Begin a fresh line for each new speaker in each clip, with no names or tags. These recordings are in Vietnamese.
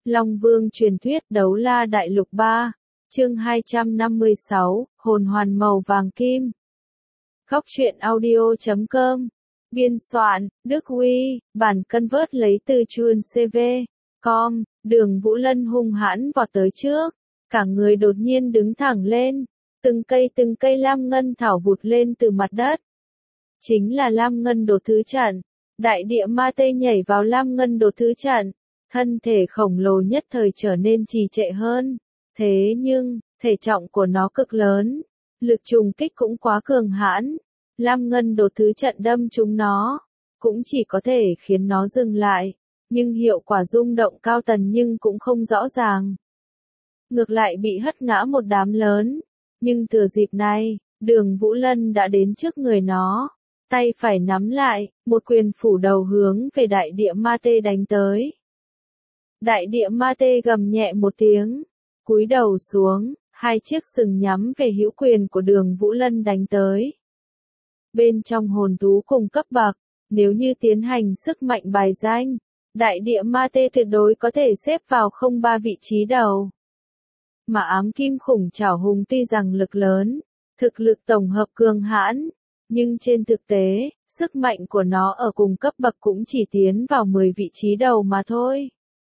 Long Vương truyền thuyết Đấu La Đại Lục 3, chương 256, hồn hoàn màu vàng kim. Góc truyện audio.com. Biên soạn, Đức Huy, bản convert lấy từ chuan CV.com. Đường Vũ Lân hung hãn vọt tới trước, cả người đột nhiên đứng thẳng lên, từng cây lam ngân thảo vụt lên từ mặt đất. Chính là lam ngân đột thứ trận. Đại địa ma tê nhảy vào lam ngân đột thứ trận, thân thể khổng lồ nhất thời trở nên trì trệ hơn. Thế nhưng, thể trọng của nó cực lớn, lực trùng kích cũng quá cường hãn. Lam ngân đột thứ trận đâm trúng nó, cũng chỉ có thể khiến nó dừng lại, nhưng hiệu quả rung động cao tần nhưng cũng không rõ ràng. Ngược lại bị hất ngã một đám lớn, nhưng thừa dịp này, Đường Vũ Lân đã đến trước người nó. Tay phải nắm lại, một quyền phủ đầu hướng về đại địa ma tê đánh tới. Đại địa ma tê gầm nhẹ một tiếng, cúi đầu xuống, hai chiếc sừng nhắm về hữu quyền của Đường Vũ Lân đánh tới. Bên trong hồn thú cùng cấp bậc, nếu như tiến hành sức mạnh bài danh, đại địa ma tê tuyệt đối có thể xếp vào 03 vị trí đầu. Mà ám kim khủng trảo hùng tuy rằng lực lớn, thực lực tổng hợp cường hãn, nhưng trên thực tế, sức mạnh của nó ở cùng cấp bậc cũng chỉ tiến vào 10 vị trí đầu mà thôi.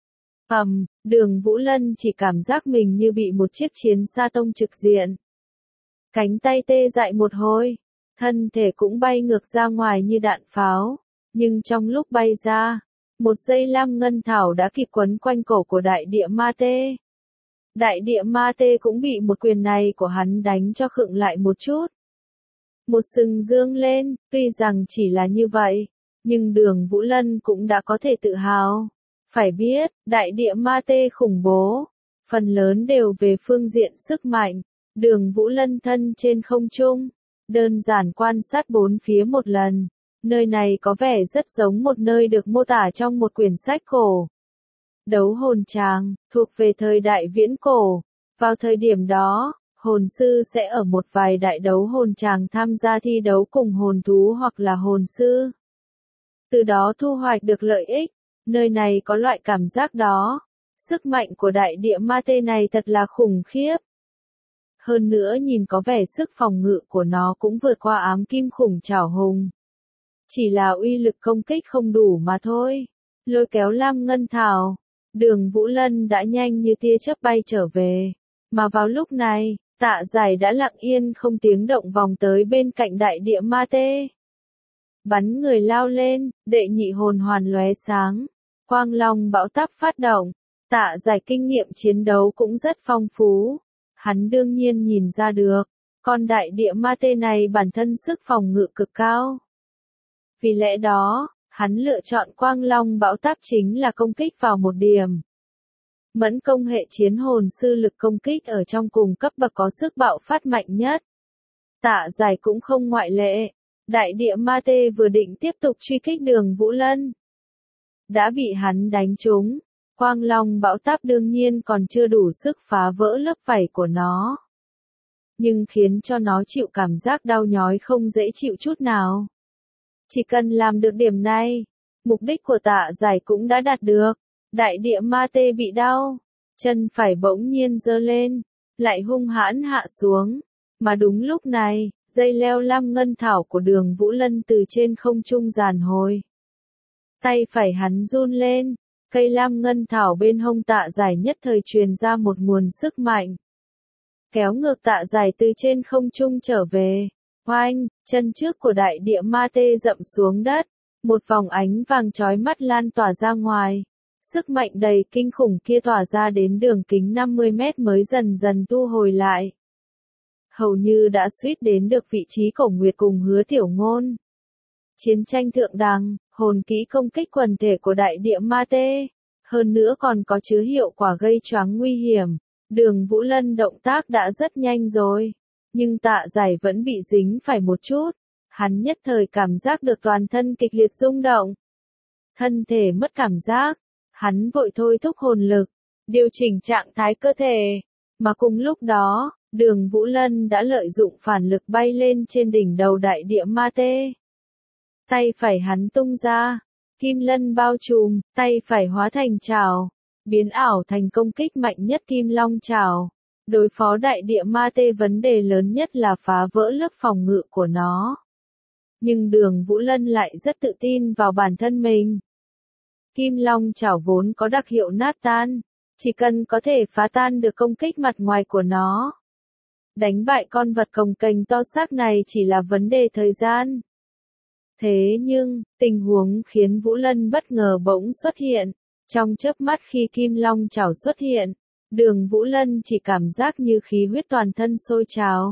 Đường Vũ Lân chỉ cảm giác mình như bị một chiếc chiến xa tông trực diện. Cánh tay tê dại một hồi, thân thể cũng bay ngược ra ngoài như đạn pháo, nhưng trong lúc bay ra, một dây lam ngân thảo đã kịp quấn quanh cổ của đại địa ma tê. Đại địa ma tê cũng bị một quyền này của hắn đánh cho khựng lại một chút. Một sừng dương lên, tuy rằng chỉ là như vậy, nhưng Đường Vũ Lân cũng đã có thể tự hào. Phải biết, đại địa ma tê khủng bố, phần lớn đều về phương diện sức mạnh. Đường Vũ Lân thân trên không trung, đơn giản quan sát bốn phía một lần. Nơi này có vẻ rất giống một nơi được mô tả trong một quyển sách cổ. Đấu hồn tràng, thuộc về thời đại viễn cổ. Vào thời điểm đó, hồn sư sẽ ở một vài đại đấu hồn tràng tham gia thi đấu cùng hồn thú hoặc là hồn sư. Từ đó thu hoạch được lợi ích, nơi này có loại cảm giác đó. Sức mạnh của đại địa ma tê này thật là khủng khiếp. Hơn nữa nhìn có vẻ sức phòng ngự của nó cũng vượt qua ám kim khủng trảo hùng. Chỉ là uy lực công kích không đủ mà thôi. Lôi kéo lam ngân thảo, Đường Vũ Lân đã nhanh như tia chớp bay trở về. Mà vào lúc này, Tạ Giải đã lặng yên không tiếng động vòng tới bên cạnh đại địa ma tê. Bắn người lao lên, đệ nhị hồn hoàn lóe sáng, quang long bão táp phát động. Tạ Giải kinh nghiệm chiến đấu cũng rất phong phú. Hắn đương nhiên nhìn ra được, con đại địa ma tê này bản thân sức phòng ngự cực cao. Vì lẽ đó, hắn lựa chọn quang long bão táp chính là công kích vào một điểm. Mẫn công hệ chiến hồn sư lực công kích ở trong cùng cấp bậc có sức bạo phát mạnh nhất. Tạ Giải cũng không ngoại lệ. Đại địa ma tê vừa định tiếp tục truy kích Đường Vũ Lân, đã bị hắn đánh trúng. Quang long bão táp đương nhiên còn chưa đủ sức phá vỡ lớp vảy của nó, nhưng khiến cho nó chịu cảm giác đau nhói không dễ chịu chút nào. Chỉ cần làm được điểm này, mục đích của Tạ Giải cũng đã đạt được. Đại địa ma tê bị đau, chân phải bỗng nhiên giơ lên, lại hung hãn hạ xuống. Mà đúng lúc này, dây leo lam ngân thảo của Đường Vũ Lân từ trên không trung giàn hồi. Tay phải hắn run lên, cây lam ngân thảo bên hông Tạ Giải nhất thời truyền ra một nguồn sức mạnh. Kéo ngược Tạ Giải từ trên không trung trở về. Oanh, chân trước của đại địa ma tê dậm xuống đất. Một vòng ánh vàng chói mắt lan tỏa ra ngoài. Sức mạnh đầy kinh khủng kia tỏa ra đến đường kính 50 mét mới dần dần thu hồi lại. Hầu như đã suýt đến được vị trí Cổ Nguyệt cùng Hứa Tiểu Ngôn. Chiến tranh thượng đẳng, hồn kỹ công kích quần thể của đại địa ma tê. Hơn nữa còn có chứa hiệu quả gây choáng nguy hiểm. Đường Vũ Lân động tác đã rất nhanh rồi. Nhưng Tạ Giải vẫn bị dính phải một chút. Hắn nhất thời cảm giác được toàn thân kịch liệt rung động. Thân thể mất cảm giác. Hắn vội thôi thúc hồn lực, điều chỉnh trạng thái cơ thể. Mà cùng lúc đó, Đường Vũ Lân đã lợi dụng phản lực bay lên trên đỉnh đầu đại địa ma tê. Tay phải hắn tung ra, kim lân bao trùm, tay phải hóa thành trảo. biến ảo thành công kích mạnh nhất Kim Long Chảo. Đối phó đại địa ma tê vấn đề lớn nhất là phá vỡ lớp phòng ngự của nó. Nhưng Đường Vũ Lân lại rất tự tin vào bản thân mình. Kim Long Chảo vốn có đặc hiệu nát tan, chỉ cần có thể phá tan được công kích mặt ngoài của nó. Đánh bại con vật cồng kềnh to xác này chỉ là vấn đề thời gian. Thế nhưng, tình huống khiến Vũ Lân bất ngờ bỗng xuất hiện. Trong chớp mắt khi Kim Long Chảo xuất hiện, Đường Vũ Lân chỉ cảm giác như khí huyết toàn thân sôi trào.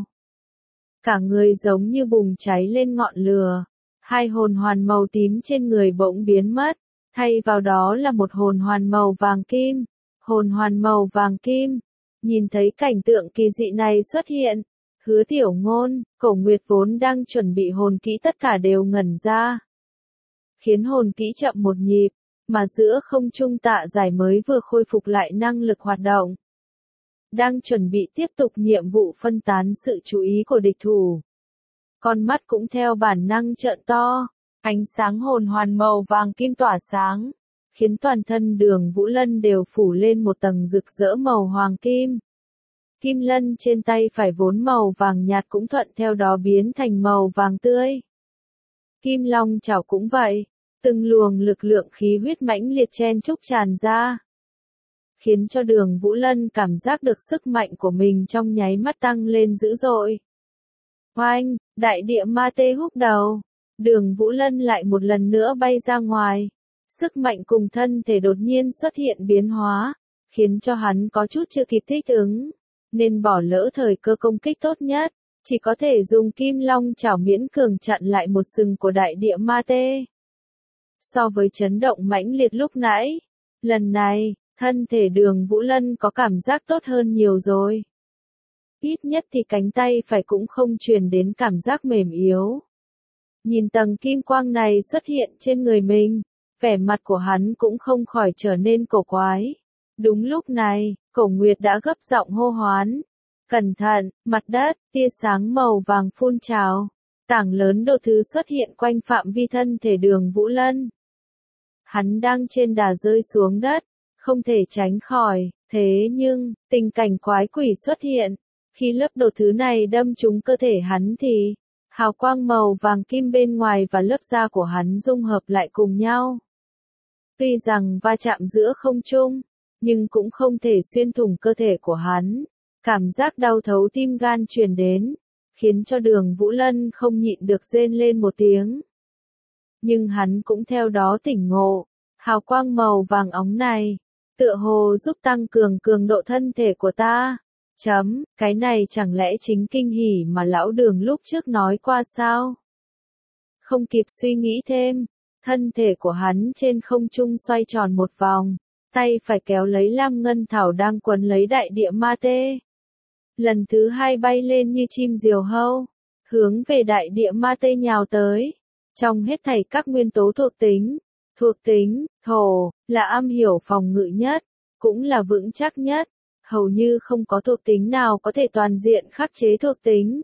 Cả người giống như bùng cháy lên ngọn lửa. Hai hồn hoàn màu tím trên người bỗng biến mất, thay vào đó là một hồn hoàn màu vàng kim. Hồn hoàn màu vàng kim. Nhìn thấy cảnh tượng kỳ dị này xuất hiện, Hứa Tiểu Ngôn, Cổ Nguyệt vốn đang chuẩn bị hồn kỹ tất cả đều ngẩn ra. Khiến hồn kỹ chậm một nhịp, mà giữa không trung Tạ Giải mới vừa khôi phục lại năng lực hoạt động. Đang chuẩn bị tiếp tục nhiệm vụ phân tán sự chú ý của địch thủ. Con mắt cũng theo bản năng trợn to, ánh sáng hồn hoàn màu vàng kim tỏa sáng, khiến toàn thân Đường Vũ Lân đều phủ lên một tầng rực rỡ màu hoàng kim. Kim lân trên tay phải vốn màu vàng nhạt cũng thuận theo đó biến thành màu vàng tươi. Kim Long Chảo cũng vậy, từng luồng lực lượng khí huyết mãnh liệt chen chúc tràn ra, khiến cho Đường Vũ Lân cảm giác được sức mạnh của mình trong nháy mắt tăng lên dữ dội. Oanh, đại địa ma tê húc đầu, Đường Vũ Lân lại một lần nữa bay ra ngoài. Sức mạnh cùng thân thể đột nhiên xuất hiện biến hóa, khiến cho hắn có chút chưa kịp thích ứng, nên bỏ lỡ thời cơ công kích tốt nhất, chỉ có thể dùng Kim Long Chảo miễn cường chặn lại một sừng của đại địa ma tê. So với chấn động mãnh liệt lúc nãy, lần này, thân thể Đường Vũ Lân có cảm giác tốt hơn nhiều rồi. Ít nhất thì cánh tay phải cũng không truyền đến cảm giác mềm yếu. Nhìn tầng kim quang này xuất hiện trên người mình, vẻ mặt của hắn cũng không khỏi trở nên cổ quái. Đúng lúc này, Cổ Nguyệt đã gấp giọng hô hoán. Cẩn thận, mặt đất, tia sáng màu vàng phun trào. Tảng lớn đồ thứ xuất hiện quanh phạm vi thân thể Đường Vũ Lân. Hắn đang trên đà rơi xuống đất, không thể tránh khỏi. Thế nhưng, tình cảnh quái quỷ xuất hiện. Khi lớp đồ thứ này đâm trúng cơ thể hắn thì, hào quang màu vàng kim bên ngoài và lớp da của hắn dung hợp lại cùng nhau. Tuy rằng va chạm giữa không trung, nhưng cũng không thể xuyên thủng cơ thể của hắn. Cảm giác đau thấu tim gan truyền đến, khiến cho Đường Vũ Lân không nhịn được rên lên một tiếng. Nhưng hắn cũng theo đó tỉnh ngộ, hào quang màu vàng óng này, tựa hồ giúp tăng cường cường độ thân thể của ta. Cái này chẳng lẽ chính kinh hỉ mà lão Đường lúc trước nói qua sao? Không kịp suy nghĩ thêm, thân thể của hắn trên không trung xoay tròn một vòng, tay phải kéo lấy lam ngân thảo đang quấn lấy đại địa ma tê. Lần thứ hai bay lên như chim diều hâu, hướng về đại địa ma tê nhào tới. Trong hết thảy các nguyên tố thuộc tính, thổ, là am hiểu phòng ngự nhất, cũng là vững chắc nhất. Hầu như không có thuộc tính nào có thể toàn diện khắc chế thuộc tính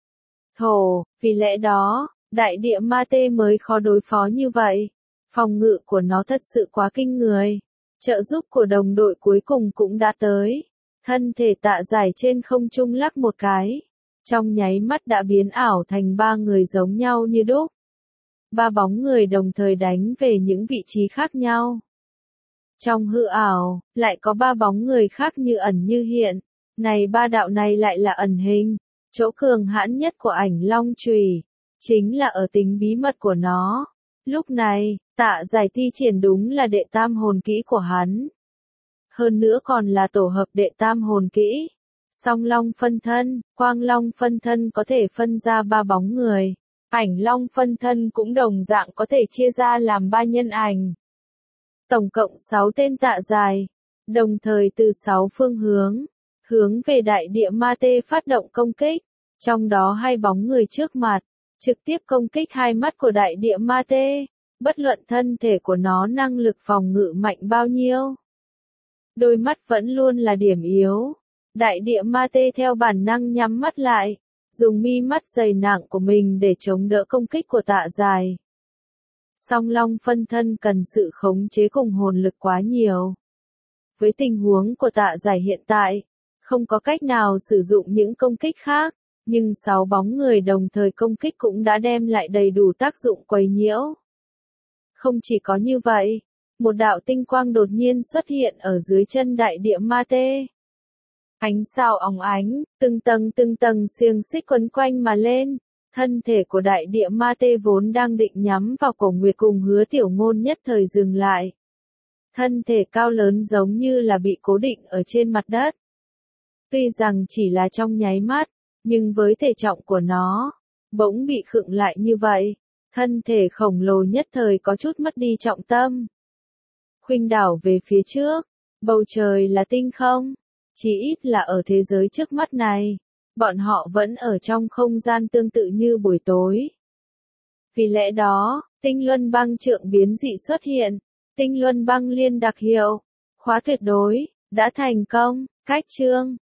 thổ, vì lẽ đó, đại địa ma tê mới khó đối phó như vậy. Phòng ngự của nó thật sự quá kinh người. Trợ giúp của đồng đội cuối cùng cũng đã tới. Thân thể Tạ Giải trên không trung lắc một cái. Trong nháy mắt đã biến ảo thành ba người giống nhau như đúc. Ba bóng người đồng thời đánh về những vị trí khác nhau. Trong hư ảo, lại có ba bóng người khác như ẩn như hiện. Này ba đạo này lại là ẩn hình. Chỗ cường hãn nhất của Ảnh Long chùy chính là ở tính bí mật của nó. Lúc này, Tạ Giải thi triển đúng là đệ tam hồn kỹ của hắn. Hơn nữa còn là tổ hợp đệ tam hồn kỹ. Song Long phân thân, Quang Long phân thân có thể phân ra ba bóng người. Ảnh Long phân thân cũng đồng dạng có thể chia ra làm ba nhân ảnh. Tổng cộng 6 tên Tạ Giải, đồng thời từ 6 phương hướng về đại địa ma tê phát động công kích, trong đó hai bóng người trước mặt, trực tiếp công kích hai mắt của đại địa ma tê, bất luận thân thể của nó năng lực phòng ngự mạnh bao nhiêu. Đôi mắt vẫn luôn là điểm yếu, đại địa ma tê theo bản năng nhắm mắt lại, dùng mi mắt dày nặng của mình để chống đỡ công kích của Tạ Giải. Song Long phân thân cần sự khống chế cùng hồn lực quá nhiều. Với tình huống của Tạ Giải hiện tại, không có cách nào sử dụng những công kích khác, nhưng 6 bóng người đồng thời công kích cũng đã đem lại đầy đủ tác dụng quấy nhiễu. Không chỉ có như vậy, một đạo tinh quang đột nhiên xuất hiện ở dưới chân đại địa ma tê. Ánh sao óng ánh, từng tầng xiềng xích quấn quanh mà lên, thân thể của đại địa ma tê vốn đang định nhắm vào Cổ Nguyệt cùng Hứa Tiểu Ngôn nhất thời dừng lại. Thân thể cao lớn giống như là bị cố định ở trên mặt đất. Tuy rằng chỉ là trong nháy mắt, nhưng với thể trọng của nó, bỗng bị khựng lại như vậy, thân thể khổng lồ nhất thời có chút mất đi trọng tâm. Khuynh đảo về phía trước, bầu trời là tinh không, chỉ ít là ở thế giới trước mắt này, bọn họ vẫn ở trong không gian tương tự như buổi tối. Vì lẽ đó, tinh luân băng trượng biến dị xuất hiện, tinh luân băng liên đặc hiệu, khóa tuyệt đối, đã thành công, cách chương.